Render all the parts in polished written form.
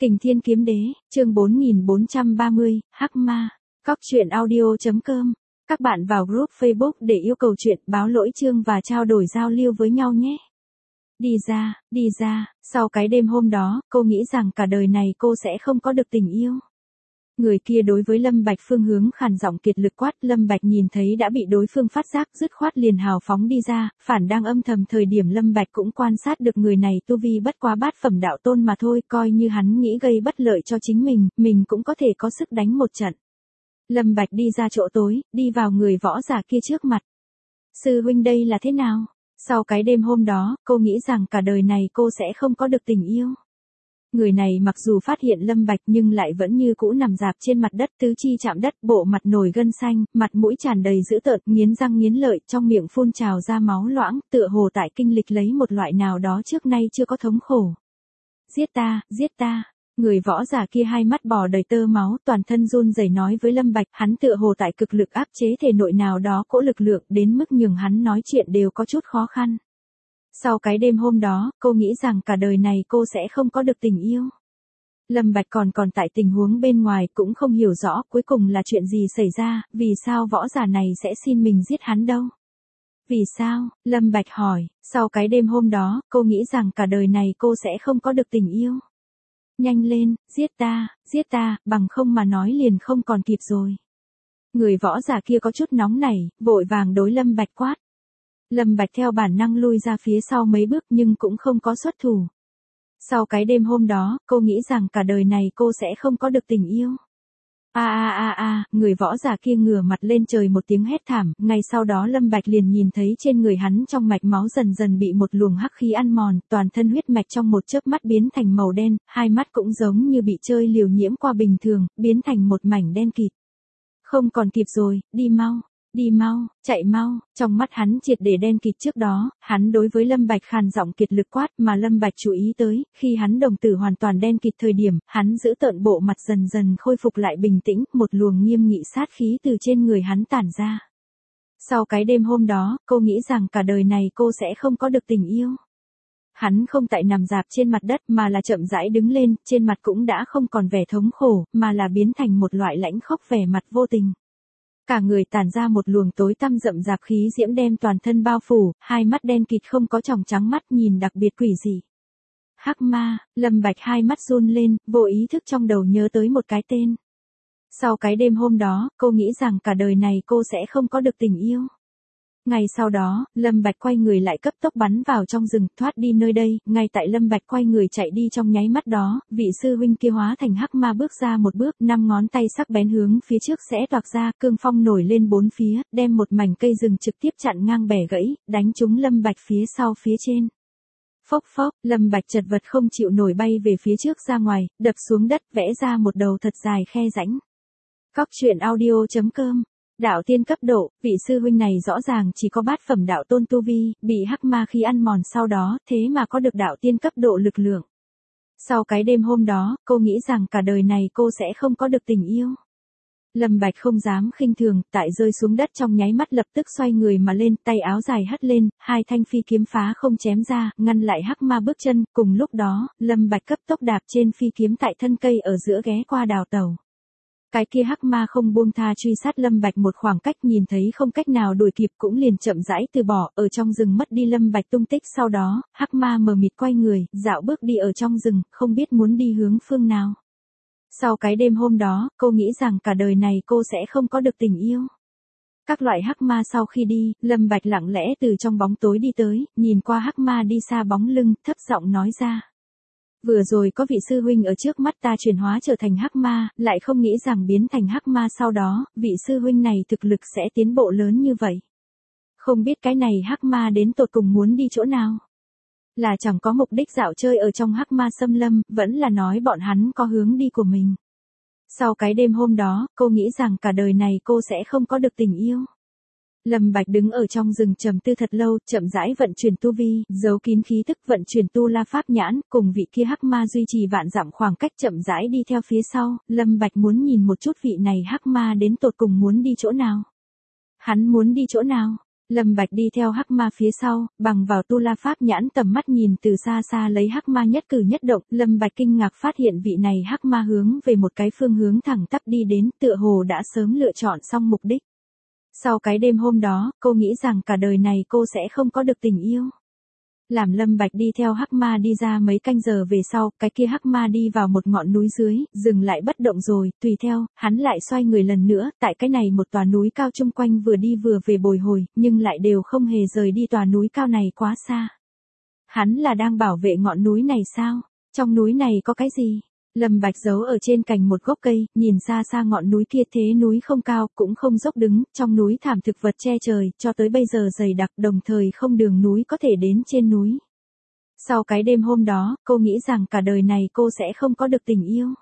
Kình Thiên Kiếm Đế, chương 4430, Hắc Ma. Cóc truyện audio.com. Các bạn vào group Facebook để yêu cầu chuyện, báo lỗi chương và trao đổi giao lưu với nhau nhé. Đi ra, sau cái đêm hôm đó, cô nghĩ rằng cả đời này cô sẽ không có được tình yêu. Người kia đối với Lâm Bạch phương hướng khàn giọng kiệt lực quát. Lâm Bạch nhìn thấy đã bị đối phương phát giác, dứt khoát liền hào phóng đi ra. Phản đang âm thầm thời điểm Lâm Bạch cũng quan sát được người này tu vi bất quá bát phẩm đạo tôn mà thôi, coi như hắn nghĩ gây bất lợi cho chính mình cũng có thể có sức đánh một trận. Lâm Bạch đi ra chỗ tối, đi vào người võ giả kia trước mặt. Sư huynh đây là thế nào? Sau cái đêm hôm đó, cô nghĩ rằng cả đời này cô sẽ không có được tình yêu. Người này mặc dù phát hiện Lâm Bạch nhưng lại vẫn như cũ nằm rạp trên mặt đất, tứ chi chạm đất, bộ mặt nổi gân xanh, mặt mũi tràn đầy dữ tợn, nghiến răng nghiến lợi, trong miệng phun trào ra máu loãng, tựa hồ tại kinh lịch lấy một loại nào đó trước nay chưa có thống khổ. Giết ta. Người võ giả kia hai mắt bò đầy tơ máu, toàn thân run rẩy nói với Lâm Bạch, hắn tựa hồ tại cực lực áp chế thể nội nào đó cỗ lực lượng đến mức nhường hắn nói chuyện đều có chút khó khăn. Sau cái đêm hôm đó, cô nghĩ rằng cả đời này cô sẽ không có được tình yêu. Lâm Bạch còn tại tình huống bên ngoài cũng không hiểu rõ cuối cùng là chuyện gì xảy ra, vì sao võ giả này sẽ xin mình giết hắn đâu. Vì sao? Lâm Bạch hỏi, sau cái đêm hôm đó, cô nghĩ rằng cả đời này cô sẽ không có được tình yêu. Nhanh lên, giết ta, bằng không mà nói liền không còn kịp rồi. Người võ giả kia có chút nóng nảy, vội vàng đối Lâm Bạch quát. Lâm Bạch theo bản năng lui ra phía sau mấy bước nhưng cũng không có xuất thủ. Sau cái đêm hôm đó, cô nghĩ rằng cả đời này cô sẽ không có được tình yêu. Người võ giả kia ngửa mặt lên trời một tiếng hét thảm, ngay sau đó Lâm Bạch liền nhìn thấy trên người hắn trong mạch máu dần dần bị một luồng hắc khí ăn mòn, toàn thân huyết mạch trong một chớp mắt biến thành màu đen, hai mắt cũng giống như bị chơi liều nhiễm qua bình thường, biến thành một mảnh đen kịt. Không còn kịp rồi, đi mau, chạy mau, trong mắt hắn triệt để đen kịt. Trước đó, hắn đối với Lâm Bạch khàn giọng kiệt lực quát mà Lâm Bạch chú ý tới, khi hắn đồng tử hoàn toàn đen kịt thời điểm, hắn giữ tợn bộ mặt dần dần khôi phục lại bình tĩnh, một luồng nghiêm nghị sát khí từ trên người hắn tản ra. Sau cái đêm hôm đó, cô nghĩ rằng cả đời này cô sẽ không có được tình yêu. Hắn không tại nằm rạp trên mặt đất mà là chậm rãi đứng lên, trên mặt cũng đã không còn vẻ thống khổ, mà là biến thành một loại lãnh khốc vẻ mặt vô tình. Cả người tản ra một luồng tối tăm rậm rạp khí diễm đem toàn thân bao phủ, hai mắt đen kịt không có tròng trắng mắt nhìn đặc biệt quỷ dị. Hắc Ma. Lâm Bạch hai mắt run lên, vô ý thức trong đầu nhớ tới một cái tên. Sau cái đêm hôm đó, cô nghĩ rằng cả đời này cô sẽ không có được tình yêu. Ngay sau đó, Lâm Bạch quay người lại cấp tốc bắn vào trong rừng, thoát đi nơi đây. Ngay tại Lâm Bạch quay người chạy đi trong nháy mắt đó, vị sư huynh kia hóa thành hắc ma bước ra một bước, 5 ngón tay sắc bén hướng phía trước sẽ toạc ra, cương phong nổi lên bốn phía, đem một mảnh cây rừng trực tiếp chặn ngang bẻ gãy, đánh trúng Lâm Bạch phía sau phía trên. Phốc, Lâm Bạch chật vật không chịu nổi bay về phía trước ra ngoài, đập xuống đất, vẽ ra một đầu thật dài khe rãnh. Cóc truyện audio.com. Đạo tiên cấp độ, vị sư huynh này rõ ràng chỉ có bát phẩm đạo tôn tu vi, bị hắc ma khí ăn mòn sau đó, thế mà có được đạo tiên cấp độ lực lượng. Sau cái đêm hôm đó, cô nghĩ rằng cả đời này cô sẽ không có được tình yêu. Lâm Bạch không dám khinh thường, tại rơi xuống đất trong nháy mắt lập tức xoay người mà lên, tay áo dài hất lên, hai thanh phi kiếm phá không chém ra, ngăn lại hắc ma bước chân, cùng lúc đó, Lâm Bạch cấp tốc đạp trên phi kiếm tại thân cây ở giữa ghé qua đào tẩu. Cái kia hắc ma không buông tha truy sát Lâm Bạch một khoảng cách, nhìn thấy không cách nào đuổi kịp cũng liền chậm rãi từ bỏ, ở trong rừng mất đi Lâm Bạch tung tích. Sau đó, hắc ma mờ mịt quay người, dạo bước đi ở trong rừng, không biết muốn đi hướng phương nào. Sau cái đêm hôm đó, cô nghĩ rằng cả đời này cô sẽ không có được tình yêu. Các loại hắc ma sau khi đi, Lâm Bạch lặng lẽ từ trong bóng tối đi tới, nhìn qua hắc ma đi xa bóng lưng, thấp giọng nói ra. Vừa rồi có vị sư huynh ở trước mắt ta chuyển hóa trở thành hắc ma, lại không nghĩ rằng biến thành hắc ma sau đó, vị sư huynh này thực lực sẽ tiến bộ lớn như vậy. Không biết cái này hắc ma đến tột cùng muốn đi chỗ nào? Là chẳng có mục đích dạo chơi ở trong hắc ma xâm lâm, vẫn là nói bọn hắn có hướng đi của mình. Sau cái đêm hôm đó, cô nghĩ rằng cả đời này cô sẽ không có được tình yêu. Lâm Bạch đứng ở trong rừng trầm tư thật lâu, chậm rãi vận chuyển tu vi, giấu kín khí tức vận chuyển tu la pháp nhãn, cùng vị kia hắc ma duy trì vạn dặm khoảng cách chậm rãi đi theo phía sau. Lâm Bạch muốn nhìn một chút vị này hắc ma đến tột cùng muốn đi chỗ nào. Hắn muốn đi chỗ nào? Lâm Bạch đi theo hắc ma phía sau, bằng vào tu la pháp nhãn tầm mắt nhìn từ xa xa lấy hắc ma nhất cử nhất động, Lâm Bạch kinh ngạc phát hiện vị này hắc ma hướng về một cái phương hướng thẳng tắp đi đến, tựa hồ đã sớm lựa chọn xong mục đích. Sau cái đêm hôm đó, cô nghĩ rằng cả đời này cô sẽ không có được tình yêu. Làm Lâm Bạch đi theo hắc ma đi ra mấy canh giờ về sau, cái kia hắc ma đi vào một ngọn núi dưới, dừng lại bất động rồi, tùy theo, hắn lại xoay người lần nữa, tại cái này một tòa núi cao chung quanh vừa đi vừa về bồi hồi, nhưng lại đều không hề rời đi tòa núi cao này quá xa. Hắn là đang bảo vệ ngọn núi này sao? Trong núi này có cái gì? Lâm Bạch giấu ở trên cành một gốc cây, nhìn xa xa ngọn núi kia, thế núi không cao, cũng không dốc đứng, trong núi thảm thực vật che trời, cho tới bây giờ dày đặc, đồng thời không đường núi có thể đến trên núi. Sau cái đêm hôm đó, cô nghĩ rằng cả đời này cô sẽ không có được tình yêu.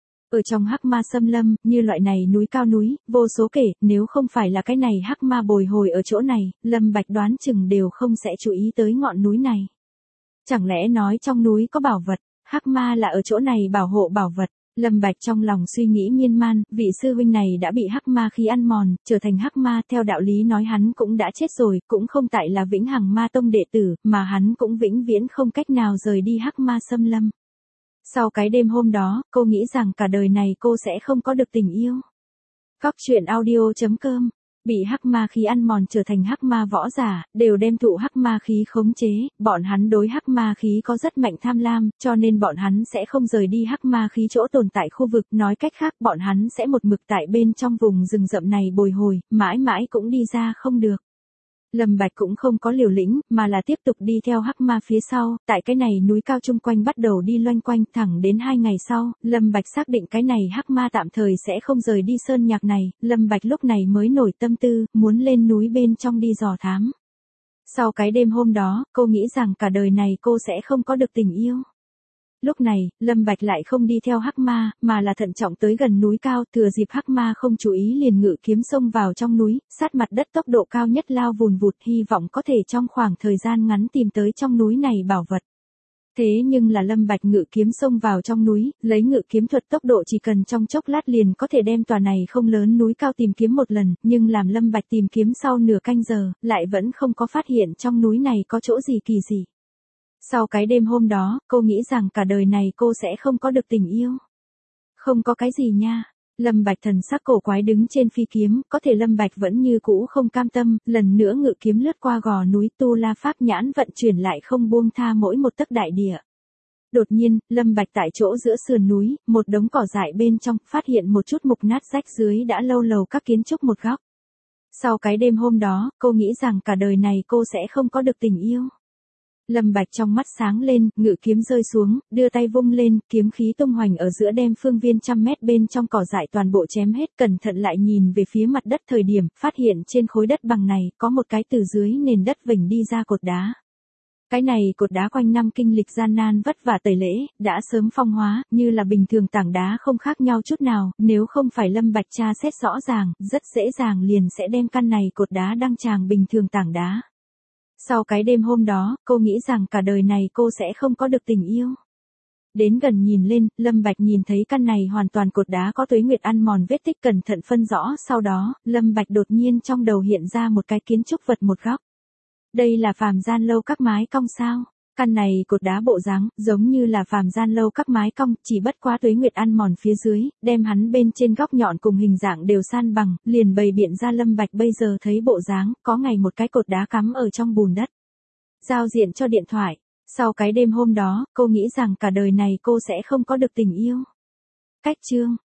Ở trong hắc ma xâm lâm, như loại này núi cao núi, vô số kể, nếu không phải là cái này hắc ma bồi hồi ở chỗ này, Lâm Bạch đoán chừng đều không sẽ chú ý tới ngọn núi này. Chẳng lẽ nói trong núi có bảo vật? Hắc ma là ở chỗ này bảo hộ bảo vật. Lâm Bạch trong lòng suy nghĩ miên man, vị sư huynh này đã bị hắc ma khí ăn mòn, trở thành hắc ma, theo đạo lý nói hắn cũng đã chết rồi, cũng không tại là vĩnh hằng ma tông đệ tử, mà hắn cũng vĩnh viễn không cách nào rời đi hắc ma xâm lâm. Sau cái đêm hôm đó, cô nghĩ rằng cả đời này cô sẽ không có được tình yêu. Góc truyện audio.com Bị hắc ma khí ăn mòn trở thành hắc ma võ giả, đều đem thụ hắc ma khí khống chế, bọn hắn đối hắc ma khí có rất mạnh tham lam, cho nên bọn hắn sẽ không rời đi hắc ma khí chỗ tồn tại khu vực, nói cách khác bọn hắn sẽ một mực tại bên trong vùng rừng rậm này bồi hồi, mãi mãi cũng đi ra không được. Lâm Bạch cũng không có liều lĩnh, mà là tiếp tục đi theo hắc ma phía sau, tại cái này núi cao chung quanh bắt đầu đi loanh quanh, thẳng đến 2 ngày sau, Lâm Bạch xác định cái này hắc ma tạm thời sẽ không rời đi sơn nhạc này, Lâm Bạch lúc này mới nổi tâm tư, muốn lên núi bên trong đi dò thám. Sau cái đêm hôm đó, cô nghĩ rằng cả đời này cô sẽ không có được tình yêu. Lúc này, Lâm Bạch lại không đi theo hắc ma, mà là thận trọng tới gần núi cao, thừa dịp hắc ma không chú ý liền ngự kiếm xông vào trong núi, sát mặt đất tốc độ cao nhất lao vùn vụt, hy vọng có thể trong khoảng thời gian ngắn tìm tới trong núi này bảo vật. Thế nhưng là Lâm Bạch ngự kiếm xông vào trong núi, lấy ngự kiếm thuật tốc độ chỉ cần trong chốc lát liền có thể đem tòa này không lớn núi cao tìm kiếm một lần, nhưng làm Lâm Bạch tìm kiếm sau nửa canh giờ, lại vẫn không có phát hiện trong núi này có chỗ gì kỳ dị. Sau cái đêm hôm đó, cô nghĩ rằng cả đời này cô sẽ không có được tình yêu. Không có cái gì nha. Lâm Bạch thần sắc cổ quái đứng trên phi kiếm, có thể Lâm Bạch vẫn như cũ không cam tâm, lần nữa ngự kiếm lướt qua gò núi, tu la pháp nhãn vận chuyển lại không buông tha mỗi một tấc đại địa. Đột nhiên, Lâm Bạch tại chỗ giữa sườn núi, một đống cỏ dại bên trong, phát hiện một chút mục nát rách dưới đã lâu lầu các kiến trúc một góc. Sau cái đêm hôm đó, cô nghĩ rằng cả đời này cô sẽ không có được tình yêu. Lâm Bạch trong mắt sáng lên, ngự kiếm rơi xuống, đưa tay vung lên, kiếm khí tung hoành ở giữa đem phương viên 100 mét bên trong cỏ dại toàn bộ chém hết, cẩn thận lại nhìn về phía mặt đất thời điểm, phát hiện trên khối đất bằng này, có một cái từ dưới nền đất vểnh đi ra cột đá. Cái này cột đá quanh năm kinh lịch gian nan vất vả tẩy lễ, đã sớm phong hóa, như là bình thường tảng đá không khác nhau chút nào, nếu không phải Lâm Bạch tra xét rõ ràng, rất dễ dàng liền sẽ đem căn này cột đá đăng tràng bình thường tảng đá. Sau cái đêm hôm đó, cô nghĩ rằng cả đời này cô sẽ không có được tình yêu. Đến gần nhìn lên, Lâm Bạch nhìn thấy căn này hoàn toàn cột đá có tuế nguyệt ăn mòn vết tích, cẩn thận phân rõ, sau đó, Lâm Bạch đột nhiên trong đầu hiện ra một cái kiến trúc vật một góc. Đây là Phàm Gian Lâu các mái cong sao? Căn này cột đá bộ dáng, giống như là Phàm Gian Lâu các mái cong, chỉ bất quá tuế nguyệt ăn mòn phía dưới, đem hắn bên trên góc nhọn cùng hình dạng đều san bằng, liền bày biện ra Lâm Bạch bây giờ thấy bộ dáng, có ngày một cái cột đá cắm ở trong bùn đất. Giao diện cho điện thoại. Sau cái đêm hôm đó, cô nghĩ rằng cả đời này cô sẽ không có được tình yêu. Cách chương